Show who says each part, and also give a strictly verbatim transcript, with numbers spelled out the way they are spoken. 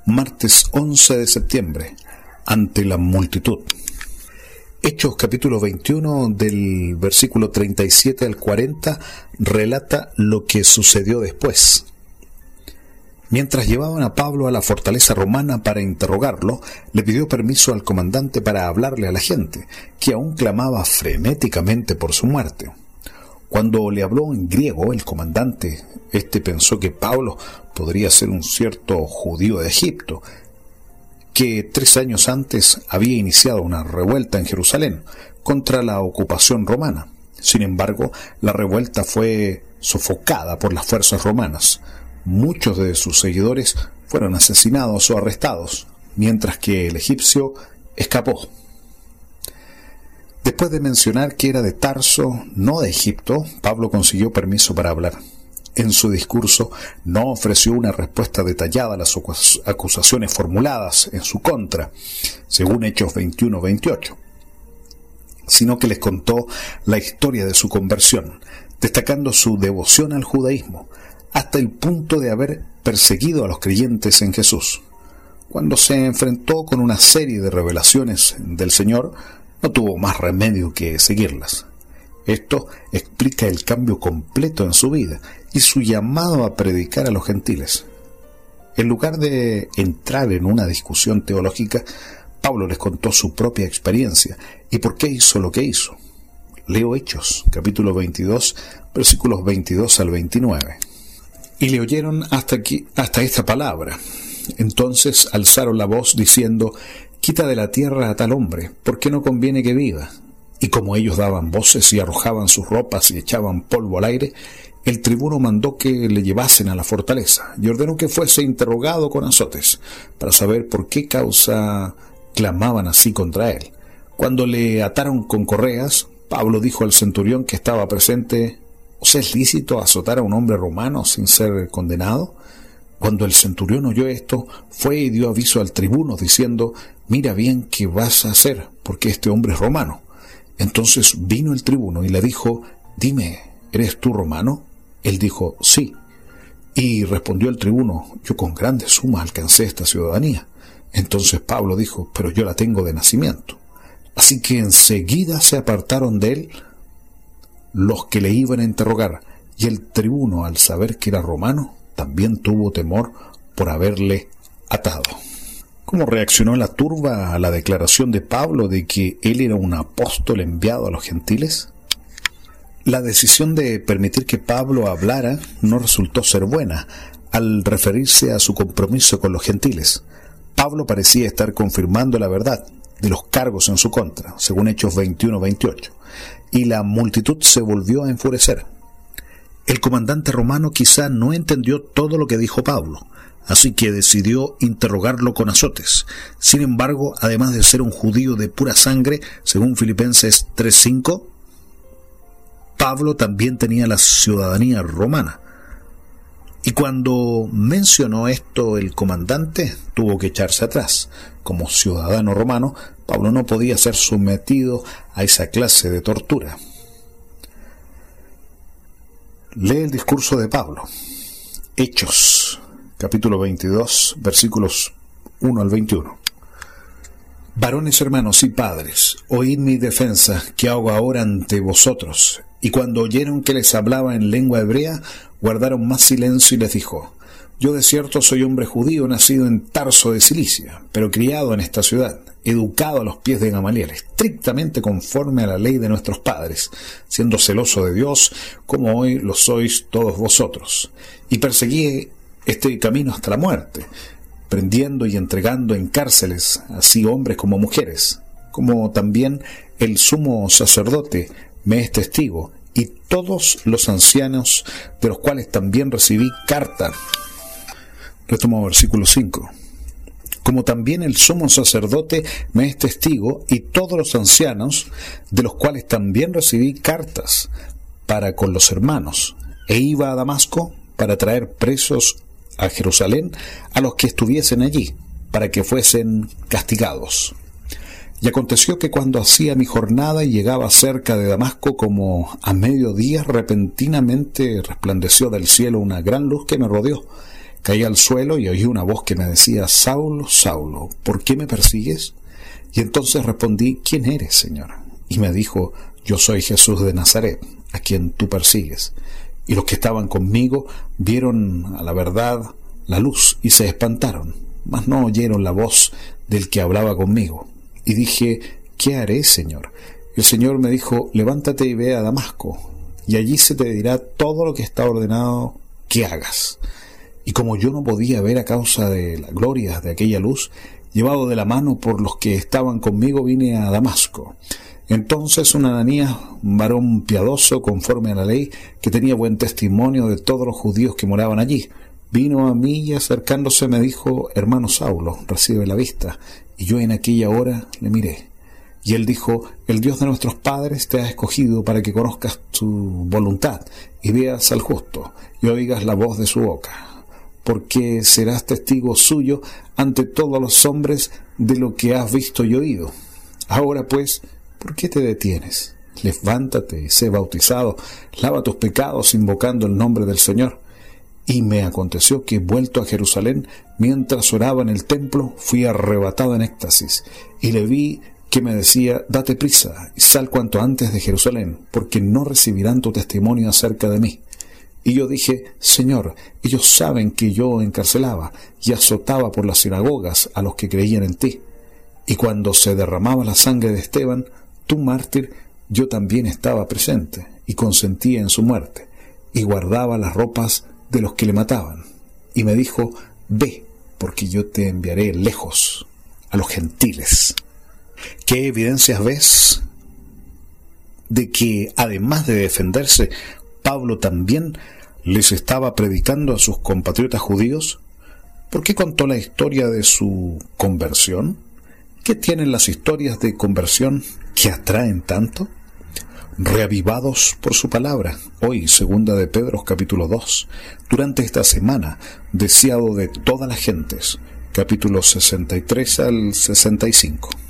Speaker 1: martes once de septiembre, ante la multitud. Hechos capítulo veintiuno, del versículo treinta y siete al cuarenta, relata lo que sucedió después. Mientras llevaban a Pablo a la fortaleza romana para interrogarlo, le pidió permiso al comandante para hablarle a la gente, que aún clamaba frenéticamente por su muerte. Cuando le habló en griego, el comandante, este pensó que Pablo podría ser un cierto judío de Egipto, que tres años antes había iniciado una revuelta en Jerusalén contra la ocupación romana. Sin embargo, la revuelta fue sofocada por las fuerzas romanas. Muchos de sus seguidores fueron asesinados o arrestados, mientras que el egipcio escapó. Después de mencionar que era de Tarso, no de Egipto, Pablo consiguió permiso para hablar. En su discurso no ofreció una respuesta detallada a las acusaciones formuladas en su contra, según Hechos veintiuno veintiocho, sino que les contó la historia de su conversión, destacando su devoción al judaísmo, hasta el punto de haber perseguido a los creyentes en Jesús. Cuando se enfrentó con una serie de revelaciones del Señor, no tuvo más remedio que seguirlas. Esto explica el cambio completo en su vida y su llamado a predicar a los gentiles. En lugar de entrar en una discusión teológica, Pablo les contó su propia experiencia y por qué hizo lo que hizo. Leo Hechos, capítulo veintidós, versículos veintidós al veintinueve. Y le oyeron hasta aquí, hasta esta palabra. Entonces alzaron la voz diciendo: «Quita de la tierra a tal hombre, porque no conviene que viva». Y como ellos daban voces y arrojaban sus ropas y echaban polvo al aire, el tribuno mandó que le llevasen a la fortaleza y ordenó que fuese interrogado con azotes, para saber por qué causa clamaban así contra él. Cuando le ataron con correas, Pablo dijo al centurión que estaba presente: ¿Os es lícito azotar a un hombre romano sin ser condenado? Cuando el centurión oyó esto, fue y dio aviso al tribuno, diciendo: «Mira bien qué vas a hacer, porque este hombre es romano». Entonces vino el tribuno y le dijo: «Dime, ¿eres tú romano?» Él dijo: «Sí». Y respondió el tribuno: «Yo con grande suma alcancé esta ciudadanía». Entonces Pablo dijo: «Pero yo la tengo de nacimiento». Así que enseguida se apartaron de él los que le iban a interrogar, y el tribuno, al saber que era romano, también tuvo temor por haberle atado. ¿Cómo reaccionó la turba a la declaración de Pablo de que él era un apóstol enviado a los gentiles? La decisión de permitir que Pablo hablara no resultó ser buena al referirse a su compromiso con los gentiles. Pablo parecía estar confirmando la verdad de los cargos en su contra, según Hechos veintiuno veintiocho, y la multitud se volvió a enfurecer. El comandante romano quizá no entendió todo lo que dijo Pablo, así que decidió interrogarlo con azotes. Sin embargo, además de ser un judío de pura sangre, según Filipenses tres cinco, Pablo también tenía la ciudadanía romana. Y cuando mencionó esto el comandante, tuvo que echarse atrás. Como ciudadano romano, Pablo no podía ser sometido a esa clase de tortura. Lee el discurso de Pablo. Hechos, capítulo veintidós, versículos uno al veintiuno. Varones hermanos y padres, oíd mi defensa que hago ahora ante vosotros. Y cuando oyeron que les hablaba en lengua hebrea, guardaron más silencio y les dijo: Yo de cierto soy hombre judío, nacido en Tarso de Cilicia, pero criado en esta ciudad, educado a los pies de Gamaliel, estrictamente conforme a la ley de nuestros padres, siendo celoso de Dios, como hoy lo sois todos vosotros. Y perseguí este camino hasta la muerte, prendiendo y entregando en cárceles, así hombres como mujeres, como también el sumo sacerdote me es testigo, y todos los ancianos, de los cuales también recibí carta. Retomo versículo cinco. Como también el sumo sacerdote me es testigo, y todos los ancianos, de los cuales también recibí cartas para con los hermanos, e iba a Damasco para traer presos a Jerusalén a los que estuviesen allí, para que fuesen castigados. Y aconteció que cuando hacía mi jornada y llegaba cerca de Damasco, como a mediodía, repentinamente resplandeció del cielo una gran luz que me rodeó, Caí al suelo y oí una voz que me decía: Saulo, Saulo, ¿por qué me persigues? Y entonces respondí: ¿quién eres, Señor? Y me dijo: yo soy Jesús de Nazaret, a quien tú persigues. Y los que estaban conmigo vieron a la verdad la luz y se espantaron, mas no oyeron la voz del que hablaba conmigo. Y dije: ¿qué haré, Señor? Y el Señor me dijo: levántate y ve a Damasco, y allí se te dirá todo lo que está ordenado que hagas. Y como yo no podía ver a causa de la gloria de aquella luz, llevado de la mano por los que estaban conmigo, vine a Damasco. Entonces un Ananías, un varón piadoso conforme a la ley, que tenía buen testimonio de todos los judíos que moraban allí, vino a mí y acercándose me dijo: hermano Saulo, recibe la vista. Y yo en aquella hora le miré. Y él dijo: el Dios de nuestros padres te ha escogido para que conozcas su voluntad y veas al justo y oigas la voz de su boca, porque serás testigo suyo ante todos los hombres de lo que has visto y oído. Ahora pues, ¿por qué te detienes? Levántate y sé bautizado, lava tus pecados invocando el nombre del Señor. Y me aconteció que, vuelto a Jerusalén, mientras oraba en el templo, fui arrebatado en éxtasis, y le vi que me decía: date prisa y sal cuanto antes de Jerusalén, porque no recibirán tu testimonio acerca de mí. Y yo dije: Señor, ellos saben que yo encarcelaba y azotaba por las sinagogas a los que creían en ti. Y cuando se derramaba la sangre de Esteban, tu mártir, yo también estaba presente y consentía en su muerte, y guardaba las ropas de los que le mataban. Y me dijo: ve, porque yo te enviaré lejos a los gentiles. ¿Qué evidencias ves de que, además de defenderse, Pablo también les estaba predicando a sus compatriotas judíos? ¿Por qué contó la historia de su conversión? ¿Qué tienen las historias de conversión que atraen tanto? Reavivados por su palabra. Hoy, segunda de Pedro, capítulo dos. Durante esta semana, deseado de todas las gentes. Capítulos sesenta y tres al sesenta y cinco.